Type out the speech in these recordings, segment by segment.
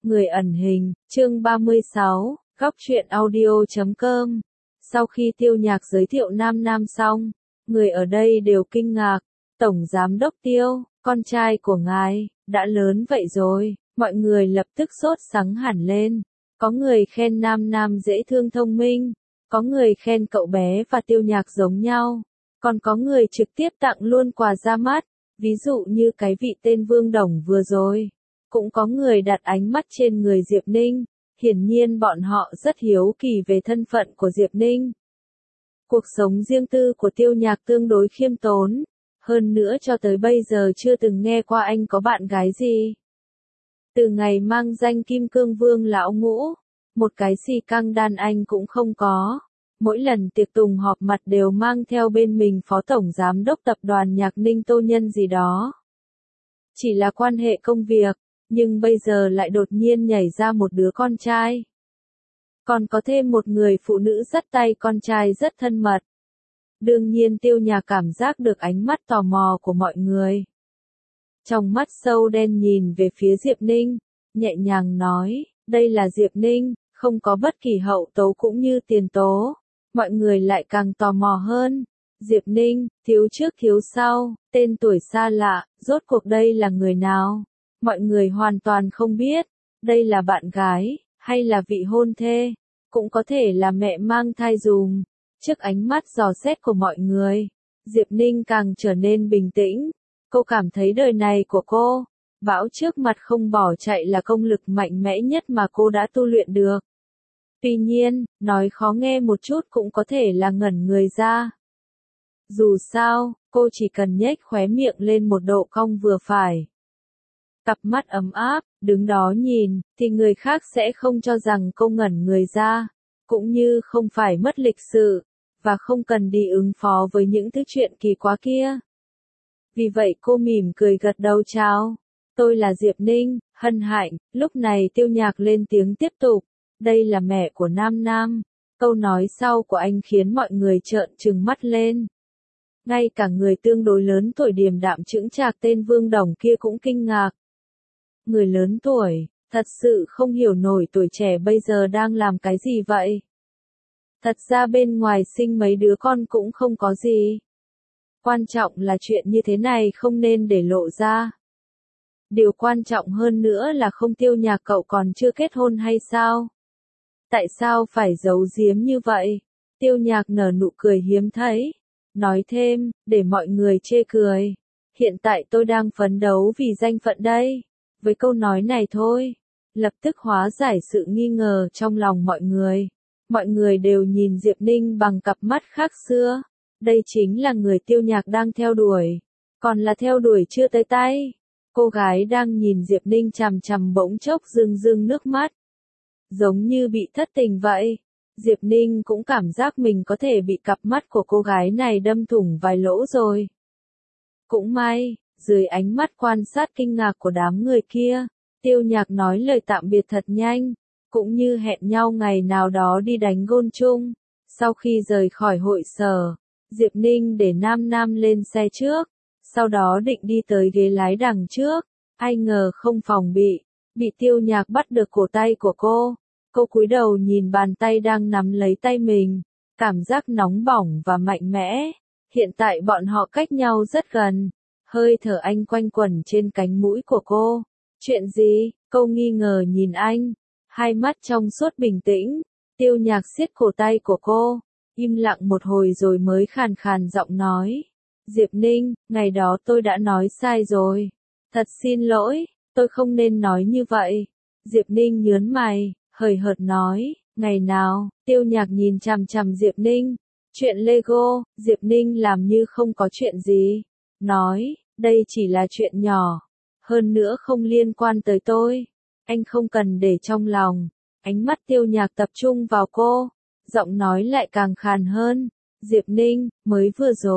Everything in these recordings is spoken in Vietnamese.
Người ẩn hình, chương 36, góc truyện audio.com. Sau khi Tiêu Nhạc giới thiệu Nam Nam xong, người ở đây đều kinh ngạc. Tổng Giám đốc Tiêu, con trai của ngài, đã lớn vậy rồi, mọi người lập tức sốt sắng hẳn lên. Có người khen Nam Nam dễ thương thông minh, có người khen cậu bé và Tiêu Nhạc giống nhau, còn có người trực tiếp tặng luôn quà ra mắt, ví dụ như cái vị tên Vương Đồng vừa rồi. Cũng có người đặt ánh mắt trên người Diệp Ninh, hiển nhiên bọn họ rất hiếu kỳ về thân phận của Diệp Ninh. Cuộc sống riêng tư của Tiêu Nhạc tương đối khiêm tốn, hơn nữa cho tới bây giờ chưa từng nghe qua anh có bạn gái gì. Từ ngày mang danh Kim Cương Vương lão ngũ, một cái xì căng đàn anh cũng không có. Mỗi lần tiệc tùng họp mặt đều mang theo bên mình phó tổng giám đốc tập đoàn Nhạc Ninh Tô Nhân gì đó. Chỉ là quan hệ công việc, nhưng bây giờ lại đột nhiên nhảy ra một đứa con trai. Còn có thêm một người phụ nữ dắt tay con trai rất thân mật. Đương nhiên Tiêu Nhạc cảm giác được ánh mắt tò mò của mọi người. Trong mắt sâu đen nhìn về phía Diệp Ninh, nhẹ nhàng nói, đây là Diệp Ninh, không có bất kỳ hậu tố cũng như tiền tố. Mọi người lại càng tò mò hơn. Diệp Ninh, thiếu trước thiếu sau, tên tuổi xa lạ, rốt cuộc đây là người nào? Mọi người hoàn toàn không biết, đây là bạn gái, hay là vị hôn thê, cũng có thể là mẹ mang thai dùm. Trước ánh mắt dò xét của mọi người, Diệp Ninh càng trở nên bình tĩnh. Cô cảm thấy đời này của cô, bão trước mặt không bỏ chạy là công lực mạnh mẽ nhất mà cô đã tu luyện được. Tuy nhiên, nói khó nghe một chút cũng có thể là ngẩn người ra. Dù sao, cô chỉ cần nhếch khóe miệng lên một độ cong vừa phải. Cặp mắt ấm áp, đứng đó nhìn, thì người khác sẽ không cho rằng cô ngẩn người ra, cũng như không phải mất lịch sự, và không cần đi ứng phó với những thứ chuyện kỳ quá kia. Vì vậy cô mỉm cười gật đầu chào. Tôi là Diệp Ninh, hân hạnh. Lúc này Tiêu Nhạc lên tiếng tiếp tục. Đây là mẹ của Nam Nam. Câu nói sau của anh khiến mọi người trợn trừng mắt lên. Ngay cả người tương đối lớn tuổi điềm đạm chững chạc tên Vương Đồng kia cũng kinh ngạc. Người lớn tuổi, thật sự không hiểu nổi tuổi trẻ bây giờ đang làm cái gì vậy. Thật ra bên ngoài sinh mấy đứa con cũng không có gì. Quan trọng là chuyện như thế này không nên để lộ ra. Điều quan trọng hơn nữa là không Tiêu Nhạc cậu còn chưa kết hôn hay sao? Tại sao phải giấu giếm như vậy? Tiêu Nhạc nở nụ cười hiếm thấy. Nói thêm, để mọi người chê cười. Hiện tại tôi đang phấn đấu vì danh phận đây. Với câu nói này thôi, lập tức hóa giải sự nghi ngờ trong lòng mọi người. Mọi người đều nhìn Diệp Ninh bằng cặp mắt khác xưa. Đây chính là người Tiêu Nhạc đang theo đuổi. Còn là theo đuổi chưa tới tay. Cô gái đang nhìn Diệp Ninh chằm chằm bỗng chốc rưng rưng nước mắt. Giống như bị thất tình vậy. Diệp Ninh cũng cảm giác mình có thể bị cặp mắt của cô gái này đâm thủng vài lỗ rồi. Cũng may, dưới ánh mắt quan sát kinh ngạc của đám người kia, Tiêu Nhạc nói lời tạm biệt thật nhanh, cũng như hẹn nhau ngày nào đó đi đánh gôn chung. Sau khi rời khỏi hội sở, Diệp Ninh để Nam Nam lên xe trước, sau đó định đi tới ghế lái đằng trước, ai ngờ không phòng bị Tiêu Nhạc bắt được cổ tay của cô. Cô cúi đầu nhìn bàn tay đang nắm lấy tay mình, cảm giác nóng bỏng và mạnh mẽ. Hiện tại bọn họ cách nhau rất gần, hơi thở anh quanh quẩn trên cánh mũi của cô. Chuyện gì? Cô nghi ngờ nhìn anh, hai mắt trong suốt bình tĩnh. Tiêu Nhạc siết cổ tay của cô, im lặng một hồi rồi mới khàn khàn giọng nói. Diệp Ninh, ngày đó tôi đã nói sai rồi. Thật xin lỗi, tôi không nên nói như vậy. Diệp Ninh nhớn mày, hời hợt nói, ngày nào? Tiêu Nhạc nhìn chằm chằm Diệp Ninh. Chuyện Lego, Diệp Ninh làm như không có chuyện gì. Nói, đây chỉ là chuyện nhỏ. Hơn nữa không liên quan tới tôi. Anh không cần để trong lòng. Ánh mắt Tiêu Nhạc tập trung vào cô. Giọng nói lại càng khàn hơn. Diệp Ninh, mới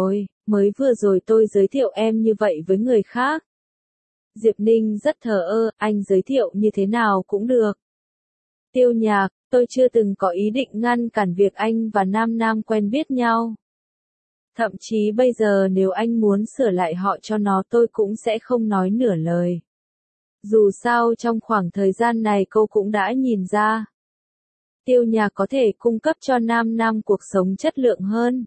vừa rồi tôi giới thiệu em như vậy với người khác. Diệp Ninh rất thờ ơ, anh giới thiệu như thế nào cũng được. Tiêu Nhạc, tôi chưa từng có ý định ngăn cản việc anh và Nam Nam quen biết nhau. Thậm chí bây giờ nếu anh muốn sửa lại họ cho nó tôi cũng sẽ không nói nửa lời. Dù sao trong khoảng thời gian này cô cũng đã nhìn ra. Tiêu Nhạc có thể cung cấp cho Nam Nam cuộc sống chất lượng hơn.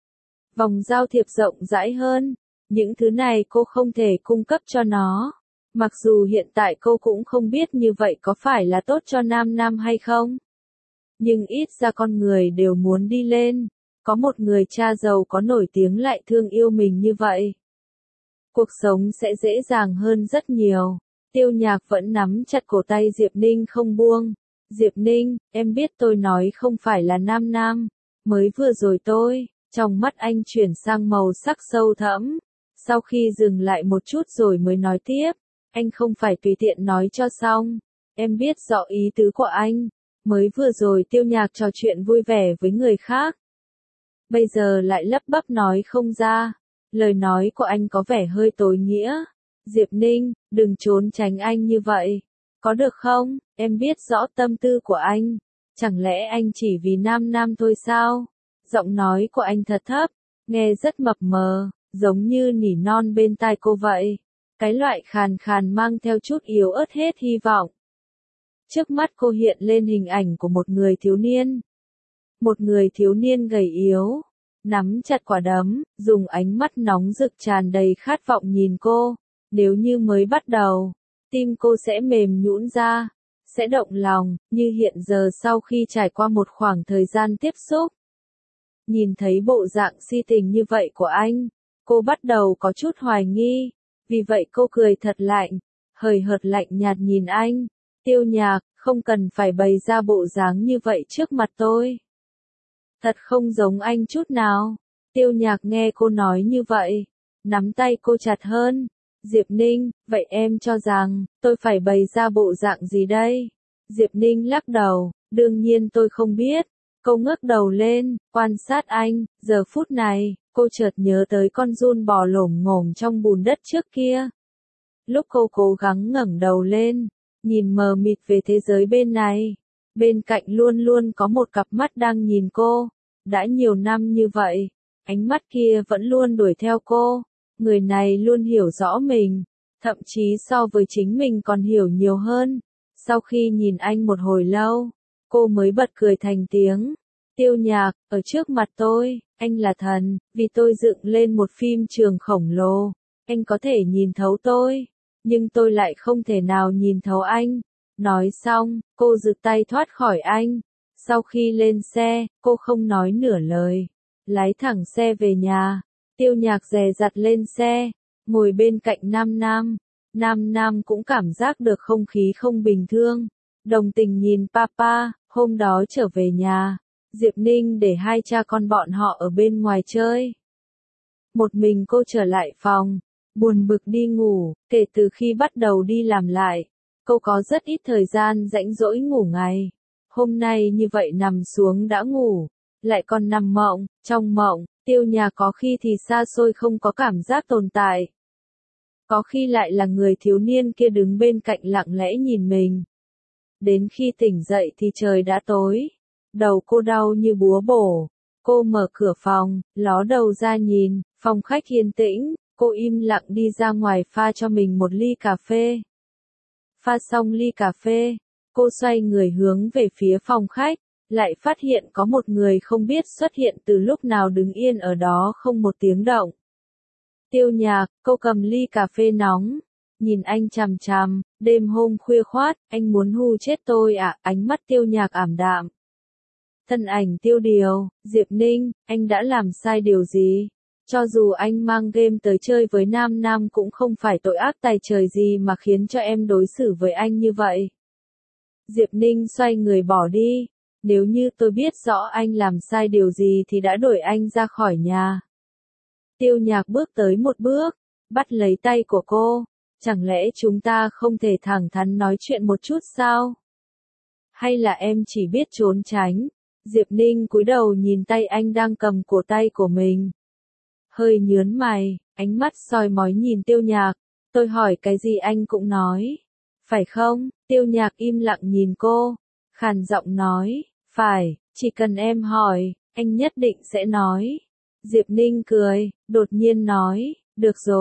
Vòng giao thiệp rộng rãi hơn. Những thứ này cô không thể cung cấp cho nó. Mặc dù hiện tại cô cũng không biết như vậy có phải là tốt cho Nam Nam hay không. Nhưng ít ra con người đều muốn đi lên. Có một người cha giàu có nổi tiếng lại thương yêu mình như vậy. Cuộc sống sẽ dễ dàng hơn rất nhiều. Tiêu Nhạc vẫn nắm chặt cổ tay Diệp Ninh không buông. Diệp Ninh, em biết tôi nói không phải là Nam Nam. Mới vừa rồi trong mắt anh chuyển sang màu sắc sâu thẫm. Sau khi dừng lại một chút rồi mới nói tiếp. Anh không phải tùy tiện nói cho xong. Em biết rõ ý tứ của anh. Mới vừa rồi Tiêu Nhạc trò chuyện vui vẻ với người khác. Bây giờ lại lắp bắp nói không ra. Lời nói của anh có vẻ hơi tối nghĩa. Diệp Ninh, đừng trốn tránh anh như vậy. Có được không? Em biết rõ tâm tư của anh. Chẳng lẽ anh chỉ vì Nam Nam thôi sao? Giọng nói của anh thật thấp, nghe rất mập mờ, giống như nỉ non bên tai cô vậy. Cái loại khàn khàn mang theo chút yếu ớt hết hy vọng. Trước mắt cô hiện lên hình ảnh của một người thiếu niên. Một người thiếu niên gầy yếu, nắm chặt quả đấm, dùng ánh mắt nóng rực tràn đầy khát vọng nhìn cô. Nếu như mới bắt đầu, tim cô sẽ mềm nhũn ra, sẽ động lòng, như hiện giờ sau khi trải qua một khoảng thời gian tiếp xúc. Nhìn thấy bộ dạng si tình như vậy của anh, cô bắt đầu có chút hoài nghi, vì vậy cô cười thật lạnh, hời hợt lạnh nhạt nhìn anh. Tiêu Nhạc, không cần phải bày ra bộ dáng như vậy trước mặt tôi. Thật không giống anh chút nào. Tiêu Nhạc nghe cô nói như vậy, nắm tay cô chặt hơn. Diệp Ninh, vậy em cho rằng, tôi phải bày ra bộ dạng gì đây? Diệp Ninh lắc đầu, đương nhiên tôi không biết. Cô ngước đầu lên, quan sát anh, giờ phút này, cô chợt nhớ tới con giun bò lổm ngổm trong bùn đất trước kia. Lúc cô cố gắng ngẩng đầu lên, nhìn mờ mịt về thế giới bên này, bên cạnh luôn luôn có một cặp mắt đang nhìn cô. Đã nhiều năm như vậy, ánh mắt kia vẫn luôn đuổi theo cô. Người này luôn hiểu rõ mình, thậm chí so với chính mình còn hiểu nhiều hơn. Sau khi nhìn anh một hồi lâu, cô mới bật cười thành tiếng. Tiêu Nhạc, ở trước mặt tôi, anh là thần, vì tôi dựng lên một phim trường khổng lồ. Anh có thể nhìn thấu tôi, nhưng tôi lại không thể nào nhìn thấu anh. Nói xong, cô giựt tay thoát khỏi anh. Sau khi lên xe, cô không nói nửa lời, lái thẳng xe về nhà. Tiêu Nhạc dè dặt lên xe, ngồi bên cạnh Nam Nam. Nam Nam cũng cảm giác được không khí không bình thường. Đồng tình nhìn Papa, hôm đó trở về nhà, Diệp Ninh để hai cha con bọn họ ở bên ngoài chơi. Một mình cô trở lại phòng, buồn bực đi ngủ. Kể từ khi bắt đầu đi làm lại, cô có rất ít thời gian rảnh rỗi ngủ ngày. Hôm nay như vậy nằm xuống đã ngủ, lại còn nằm mộng. Trong mộng, Tiêu Nhạc có khi thì xa xôi không có cảm giác tồn tại. Có khi lại là người thiếu niên kia đứng bên cạnh lặng lẽ nhìn mình. Đến khi tỉnh dậy thì trời đã tối. Đầu cô đau như búa bổ. Cô mở cửa phòng, ló đầu ra nhìn, phòng khách yên tĩnh. Cô im lặng đi ra ngoài pha cho mình một ly cà phê. Pha xong ly cà phê, cô xoay người hướng về phía phòng khách. Lại phát hiện có một người không biết xuất hiện từ lúc nào đứng yên ở đó không một tiếng động. Tiêu Nhạc, cô cầm ly cà phê nóng, nhìn anh chằm chằm. Đêm hôm khuya khoát, anh muốn hù chết tôi à? Ánh mắt Tiêu Nhạc ảm đạm. Thân ảnh Tiêu Điều, Diệp Ninh, anh đã làm sai điều gì? Cho dù anh mang game tới chơi với Nam Nam cũng không phải tội ác tày trời gì mà khiến cho em đối xử với anh như vậy. Diệp Ninh xoay người bỏ đi. Nếu như tôi biết rõ anh làm sai điều gì thì đã đuổi anh ra khỏi nhà. Tiêu Nhạc bước tới một bước, bắt lấy tay của cô. Chẳng lẽ chúng ta không thể thẳng thắn nói chuyện một chút sao? Hay là em chỉ biết trốn tránh? Diệp Ninh cúi đầu nhìn tay anh đang cầm cổ tay của mình. Hơi nhướng mày, ánh mắt soi mói nhìn Tiêu Nhạc. Tôi hỏi cái gì anh cũng nói. Phải không? Tiêu Nhạc im lặng nhìn cô, khàn giọng nói. Phải, chỉ cần em hỏi, anh nhất định sẽ nói. Diệp Ninh cười, đột nhiên nói. Được rồi,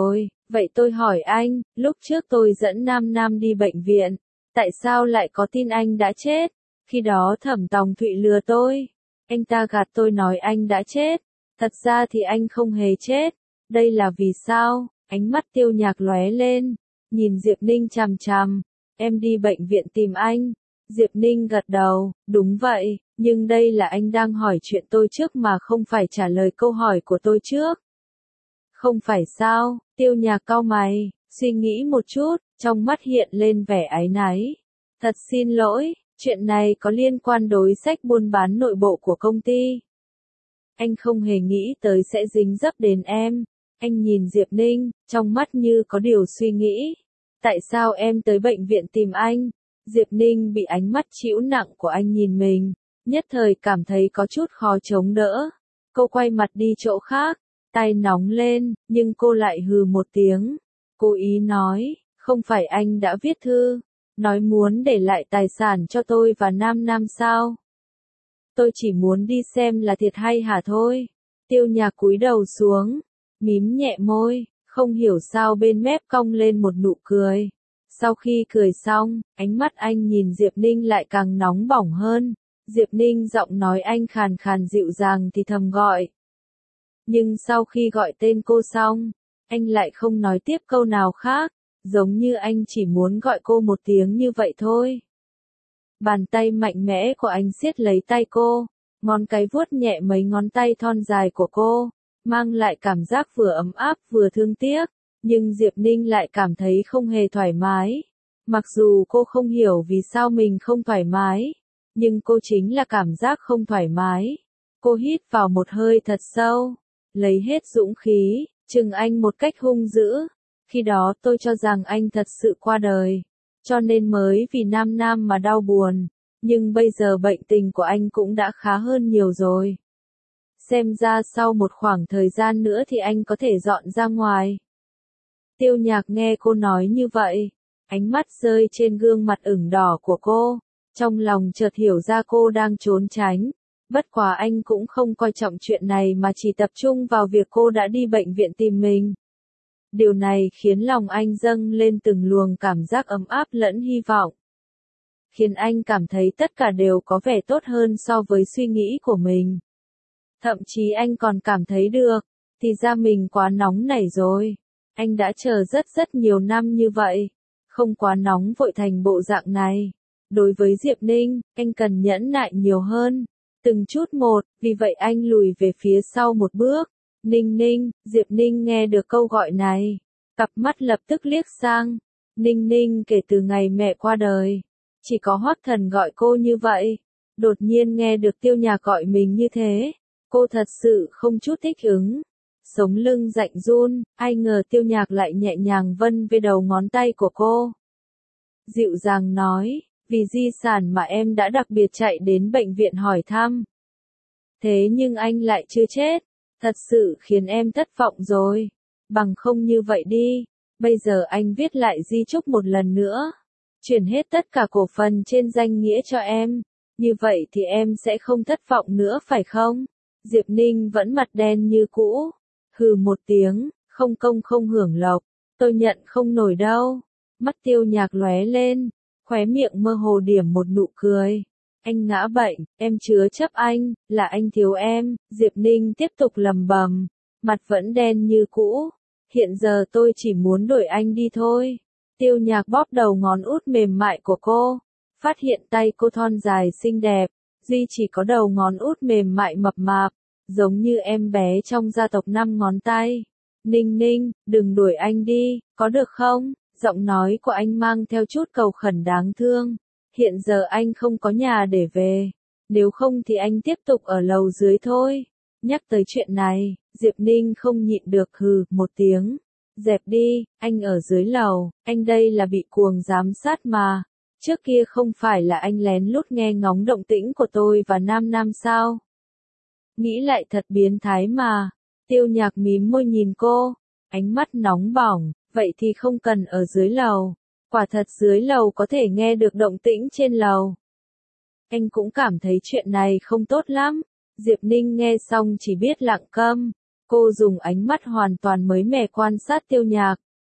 Vậy tôi hỏi anh, lúc trước tôi dẫn Nam Nam đi bệnh viện, tại sao lại có tin anh đã chết? Khi đó Thẩm Tòng Thụy lừa tôi. Anh ta gạt tôi nói anh đã chết. Thật ra thì anh không hề chết. Đây là vì sao? Ánh mắt Tiêu Nhạc lóe lên, nhìn Diệp Ninh chằm chằm. Em đi bệnh viện tìm anh. Diệp Ninh gật đầu, đúng vậy, nhưng đây là anh đang hỏi chuyện tôi trước mà không phải trả lời câu hỏi của tôi trước. Không phải sao? Tiêu Nhạc cau mày, suy nghĩ một chút, trong mắt hiện lên vẻ áy náy. Thật xin lỗi, chuyện này có liên quan đối sách buôn bán nội bộ của công ty. Anh không hề nghĩ tới sẽ dính dấp đến em. Anh nhìn Diệp Ninh, trong mắt như có điều suy nghĩ. Tại sao em tới bệnh viện tìm anh? Diệp Ninh bị ánh mắt trĩu nặng của anh nhìn mình, nhất thời cảm thấy có chút khó chống đỡ. Cô quay mặt đi chỗ khác, tay nóng lên, nhưng cô lại hừ một tiếng. Cố ý nói, không phải anh đã viết thư, nói muốn để lại tài sản cho tôi và Nam Nam sao? Tôi chỉ muốn đi xem là thiệt hay hả thôi. Tiêu Nhạc cúi đầu xuống, mím nhẹ môi, không hiểu sao bên mép cong lên một nụ cười. Sau khi cười xong, ánh mắt anh nhìn Diệp Ninh lại càng nóng bỏng hơn. Diệp Ninh giọng nói anh khàn khàn dịu dàng thì thầm gọi. Nhưng sau khi gọi tên cô xong, anh lại không nói tiếp câu nào khác, giống như anh chỉ muốn gọi cô một tiếng như vậy thôi. Bàn tay mạnh mẽ của anh siết lấy tay cô, ngón cái vuốt nhẹ mấy ngón tay thon dài của cô, mang lại cảm giác vừa ấm áp vừa thương tiếc, nhưng Diệp Ninh lại cảm thấy không hề thoải mái. Mặc dù cô không hiểu vì sao mình không thoải mái, nhưng cô chính là cảm giác không thoải mái. Cô hít vào một hơi thật sâu, lấy hết dũng khí, chừng anh một cách hung dữ. Khi đó tôi cho rằng anh thật sự qua đời, cho nên mới vì Nam Nam mà đau buồn, nhưng bây giờ bệnh tình của anh cũng đã khá hơn nhiều rồi. Xem ra sau một khoảng thời gian nữa thì anh có thể dọn ra ngoài. Tiêu Nhạc nghe cô nói như vậy, ánh mắt rơi trên gương mặt ửng đỏ của cô, trong lòng chợt hiểu ra cô đang trốn tránh. Bất quá anh cũng không coi trọng chuyện này mà chỉ tập trung vào việc cô đã đi bệnh viện tìm mình. Điều này khiến lòng anh dâng lên từng luồng cảm giác ấm áp lẫn hy vọng. Khiến anh cảm thấy tất cả đều có vẻ tốt hơn so với suy nghĩ của mình. Thậm chí anh còn cảm thấy được, thì ra mình quá nóng nảy rồi. Anh đã chờ rất nhiều năm như vậy, không quá nóng vội thành bộ dạng này. Đối với Diệp Ninh, anh cần nhẫn nại nhiều hơn, từng chút một, vì vậy anh lùi về phía sau một bước. Ninh Ninh, Diệp Ninh nghe được câu gọi này, cặp mắt lập tức liếc sang. Ninh Ninh kể từ ngày mẹ qua đời, chỉ có Hoắc Thần gọi cô như vậy. Đột nhiên nghe được Tiêu Nhạc gọi mình như thế, cô thật sự không chút thích ứng. Sống lưng rạnh run, ai ngờ Tiêu Nhạc lại nhẹ nhàng vân về đầu ngón tay của cô. Dịu dàng nói, vì di sản mà em đã đặc biệt chạy đến bệnh viện hỏi thăm. Thế nhưng anh lại chưa chết, thật sự khiến em thất vọng rồi. Bằng không như vậy đi, bây giờ anh viết lại di chúc một lần nữa, chuyển hết tất cả cổ phần trên danh nghĩa cho em, như vậy thì em sẽ không thất vọng nữa phải không? Diệp Ninh vẫn mặt đen như cũ, hừ một tiếng, không công không hưởng lộc, tôi nhận không nổi đâu. Mắt Tiêu Nhạc lóe lên, khóe miệng mơ hồ điểm một nụ cười. Anh ngã bệnh, em chứa chấp anh, là anh thiếu em. Diệp Ninh tiếp tục lầm bầm, mặt vẫn đen như cũ. Hiện giờ tôi chỉ muốn đuổi anh đi thôi. Tiêu Nhạc bóp đầu ngón út mềm mại của cô, phát hiện tay cô thon dài xinh đẹp, duy chỉ có đầu ngón út mềm mại mập mạp, giống như em bé trong gia tộc 5 ngón tay. Ninh Ninh, đừng đuổi anh đi, có được không? Giọng nói của anh mang theo chút cầu khẩn đáng thương. Hiện giờ anh không có nhà để về, nếu không thì anh tiếp tục ở lầu dưới thôi. Nhắc tới chuyện này, Diệp Ninh không nhịn được hừ một tiếng. Dẹp đi, anh ở dưới lầu, anh đây là bị cuồng giám sát mà. Trước kia không phải là anh lén lút nghe ngóng động tĩnh của tôi và Nam Nam sao? Nghĩ lại thật biến thái mà. Tiêu Nhạc mím môi nhìn cô, ánh mắt nóng bỏng, vậy thì không cần ở dưới lầu. Quả thật dưới lầu có thể nghe được động tĩnh trên lầu. Anh cũng cảm thấy chuyện này không tốt lắm. Diệp Ninh nghe xong chỉ biết lặng câm. Cô dùng ánh mắt hoàn toàn mới mẻ quan sát Tiêu Nhạc.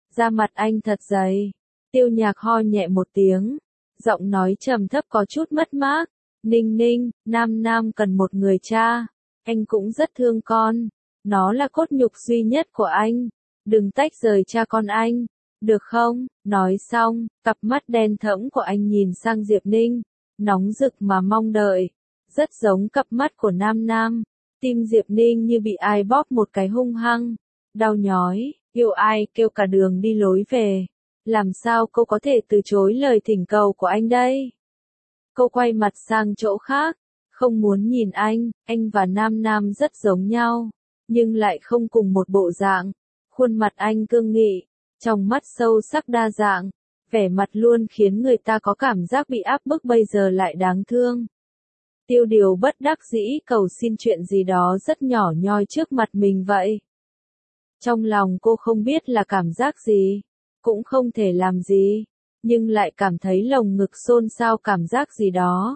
Da mặt anh thật dày. Tiêu Nhạc ho nhẹ một tiếng, giọng nói trầm thấp có chút mất mát. Ninh Ninh, Nam Nam cần một người cha. Anh cũng rất thương con. Nó là cốt nhục duy nhất của anh. Đừng tách rời cha con anh. Được không? Nói xong, cặp mắt đen thẫm của anh nhìn sang Diệp Ninh. Nóng rực mà mong đợi. Rất giống cặp mắt của Nam Nam. Tim Diệp Ninh như bị ai bóp một cái hung hăng. Đau nhói, yêu ai kêu cả đường đi lối về. Làm sao cô có thể từ chối lời thỉnh cầu của anh đây? Cô quay mặt sang chỗ khác, không muốn nhìn anh và Nam Nam rất giống nhau, nhưng lại không cùng một bộ dạng. Khuôn mặt anh cương nghị, trong mắt sâu sắc đa dạng, vẻ mặt luôn khiến người ta có cảm giác bị áp bức bây giờ lại đáng thương. Tiêu Điều bất đắc dĩ cầu xin chuyện gì đó rất nhỏ nhoi trước mặt mình vậy. Trong lòng cô không biết là cảm giác gì, cũng không thể làm gì, nhưng lại cảm thấy lồng ngực xôn xao cảm giác gì đó.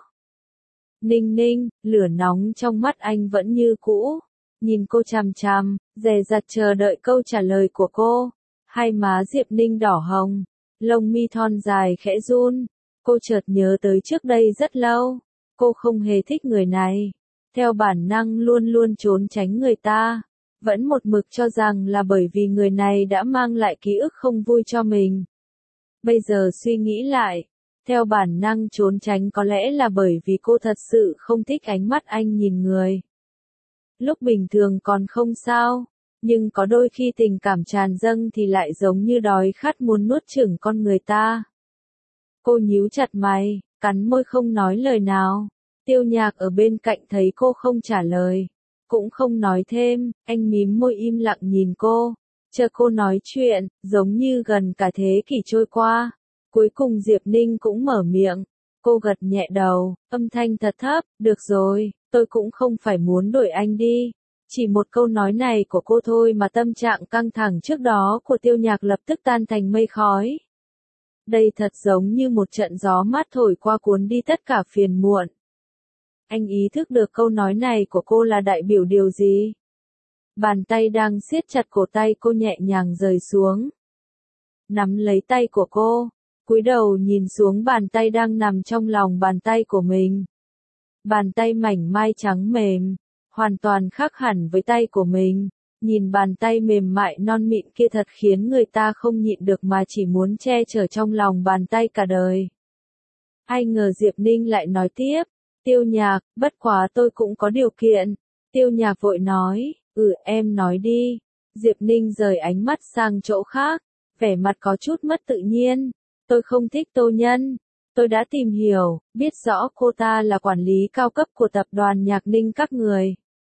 Ninh Ninh, lửa nóng trong mắt anh vẫn như cũ, nhìn cô chằm chằm, dè dặt chờ đợi câu trả lời của cô. Hai má Diệp Ninh đỏ hồng, lông mi thon dài khẽ run, cô chợt nhớ tới trước đây rất lâu, cô không hề thích người này, theo bản năng luôn luôn trốn tránh người ta, vẫn một mực cho rằng là bởi vì người này đã mang lại ký ức không vui cho mình. Bây giờ suy nghĩ lại, theo bản năng trốn tránh có lẽ là bởi vì cô thật sự không thích ánh mắt anh nhìn người. Lúc bình thường còn không sao, nhưng có đôi khi tình cảm tràn dâng thì lại giống như đói khát muốn nuốt chửng con người ta. Cô nhíu chặt mày, cắn môi không nói lời nào. Tiêu Nhạc ở bên cạnh thấy cô không trả lời, cũng không nói thêm, anh mím môi im lặng nhìn cô, chờ cô nói chuyện, giống như gần cả thế kỷ trôi qua. Cuối cùng Diệp Ninh cũng mở miệng, cô gật nhẹ đầu, âm thanh thật thấp, được rồi, tôi cũng không phải muốn đuổi anh đi. Chỉ một câu nói này của cô thôi mà tâm trạng căng thẳng trước đó của Tiêu Nhạc lập tức tan thành mây khói. Đây thật giống như một trận gió mát thổi qua cuốn đi tất cả phiền muộn. Anh ý thức được câu nói này của cô là đại biểu điều gì. Bàn tay đang siết chặt cổ tay cô nhẹ nhàng rời xuống. Nắm lấy tay của cô, cúi đầu nhìn xuống bàn tay đang nằm trong lòng bàn tay của mình. Bàn tay mảnh mai trắng mềm, hoàn toàn khác hẳn với tay của mình. Nhìn bàn tay mềm mại non mịn kia thật khiến người ta không nhịn được mà chỉ muốn che chở trong lòng bàn tay cả đời. Ai ngờ Diệp Ninh lại nói tiếp, Tiêu Nhạc, bất quá tôi cũng có điều kiện. Tiêu Nhạc vội nói, em nói đi. Diệp Ninh rời ánh mắt sang chỗ khác, vẻ mặt có chút mất tự nhiên. Tôi không thích Tô Nhân. Tôi đã tìm hiểu, biết rõ cô ta là quản lý cao cấp của tập đoàn Nhạc Ninh các người.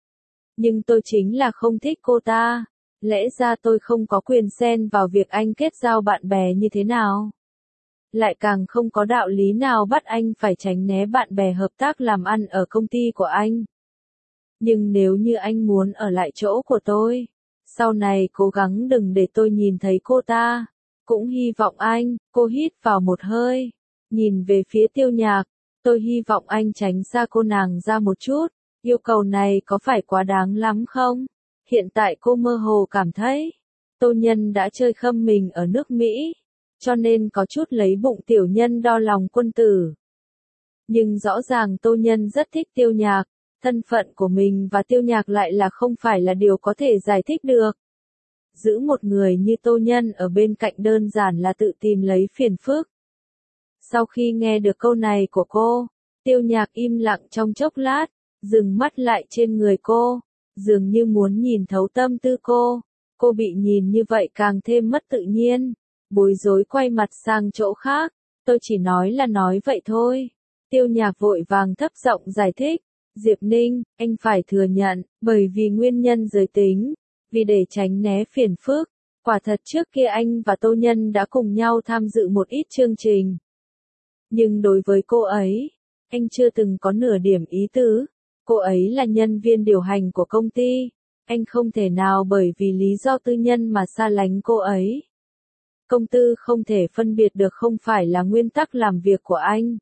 Nhưng tôi chính là không thích cô ta. Lẽ ra tôi không có quyền xen vào việc anh kết giao bạn bè như thế nào. Lại càng không có đạo lý nào bắt anh phải tránh né bạn bè hợp tác làm ăn ở công ty của anh. Nhưng nếu như anh muốn ở lại chỗ của tôi, sau này cố gắng đừng để tôi nhìn thấy cô ta. Cũng hy vọng anh, cô hít vào một hơi, nhìn về phía Tiêu Nhạc, tôi hy vọng anh tránh xa cô nàng ra một chút. Yêu cầu này có phải quá đáng lắm không? Hiện tại cô mơ hồ cảm thấy, Tô Nhân đã chơi khâm mình ở nước Mỹ, cho nên có chút lấy bụng tiểu nhân đo lòng quân tử. Nhưng rõ ràng Tô Nhân rất thích Tiêu Nhạc, thân phận của mình và Tiêu Nhạc lại là không phải là điều có thể giải thích được. Giữ một người như Tô Nhân ở bên cạnh đơn giản là tự tìm lấy phiền phức. Sau khi nghe được câu này của cô, Tiêu Nhạc im lặng trong chốc lát, dừng mắt lại trên người cô, dường như muốn nhìn thấu tâm tư cô. Cô bị nhìn như vậy càng thêm mất tự nhiên, bối rối quay mặt sang chỗ khác, tôi chỉ nói là nói vậy thôi. Tiêu Nhạc vội vàng thấp giọng giải thích, Diệp Ninh, anh phải thừa nhận, bởi vì nguyên nhân giới tính, vì để tránh né phiền phức, quả thật trước kia anh và Tô Nhân đã cùng nhau tham dự một ít chương trình. Nhưng đối với cô ấy, anh chưa từng có nửa điểm ý tứ. Cô ấy là nhân viên điều hành của công ty, anh không thể nào bởi vì lý do tư nhân mà xa lánh cô ấy. Công tư không thể phân biệt được không phải là nguyên tắc làm việc của anh.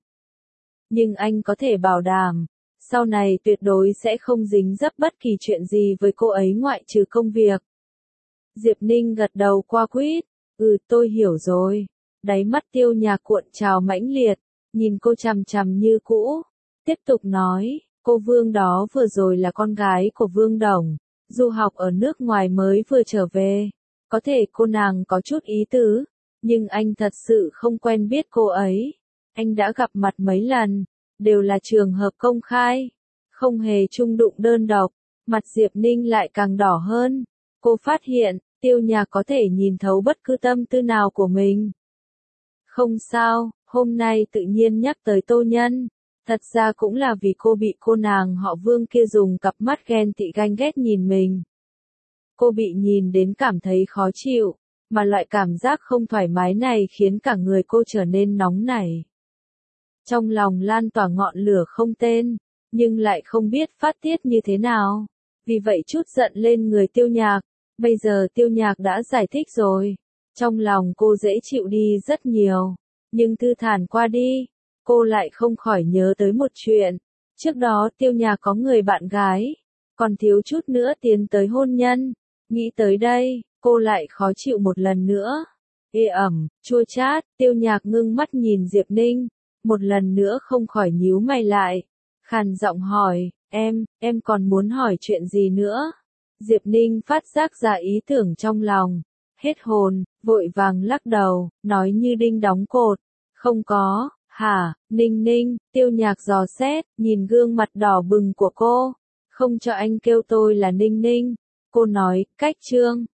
Nhưng anh có thể bảo đảm, sau này tuyệt đối sẽ không dính dấp bất kỳ chuyện gì với cô ấy ngoại trừ công việc. Diệp Ninh gật đầu qua quýt, Tôi hiểu rồi. Đáy mắt Tiêu Nhạc cuộn trào mãnh liệt, nhìn cô chằm chằm như cũ. Tiếp tục nói, cô Vương đó vừa rồi là con gái của Vương Đồng, du học ở nước ngoài mới vừa trở về. Có thể cô nàng có chút ý tứ, nhưng anh thật sự không quen biết cô ấy. Anh đã gặp mặt mấy lần, đều là trường hợp công khai, không hề chung đụng đơn độc. Mặt Diệp Ninh lại càng đỏ hơn. Cô phát hiện, Tiêu Nhạc có thể nhìn thấu bất cứ tâm tư nào của mình. Không sao, hôm nay tự nhiên nhắc tới Tô Nhân. Thật ra cũng là vì cô bị cô nàng họ Vương kia dùng cặp mắt ghen tị ganh ghét nhìn mình. Cô bị nhìn đến cảm thấy khó chịu, mà loại cảm giác không thoải mái này khiến cả người cô trở nên nóng nảy. Trong lòng lan tỏa ngọn lửa không tên, nhưng lại không biết phát tiết như thế nào. Vì vậy chút giận lên người Tiêu Nhạc. Bây giờ Tiêu Nhạc đã giải thích rồi. Trong lòng cô dễ chịu đi rất nhiều. Nhưng thư thản qua đi, cô lại không khỏi nhớ tới một chuyện. Trước đó Tiêu Nhạc có người bạn gái, còn thiếu chút nữa tiến tới hôn nhân. Nghĩ tới đây, cô lại khó chịu một lần nữa. Ê ẩm, chua chát, Tiêu Nhạc ngưng mắt nhìn Diệp Ninh, một lần nữa không khỏi nhíu mày lại. Khàn giọng hỏi, em còn muốn hỏi chuyện gì nữa? Diệp Ninh phát giác ra ý tưởng trong lòng, hết hồn, vội vàng lắc đầu, nói như đinh đóng cột. Không có, hả, Ninh Ninh, Tiêu Nhạc dò xét, nhìn gương mặt đỏ bừng của cô. Không cho anh kêu tôi là Ninh Ninh. Cô nói, cách Trương.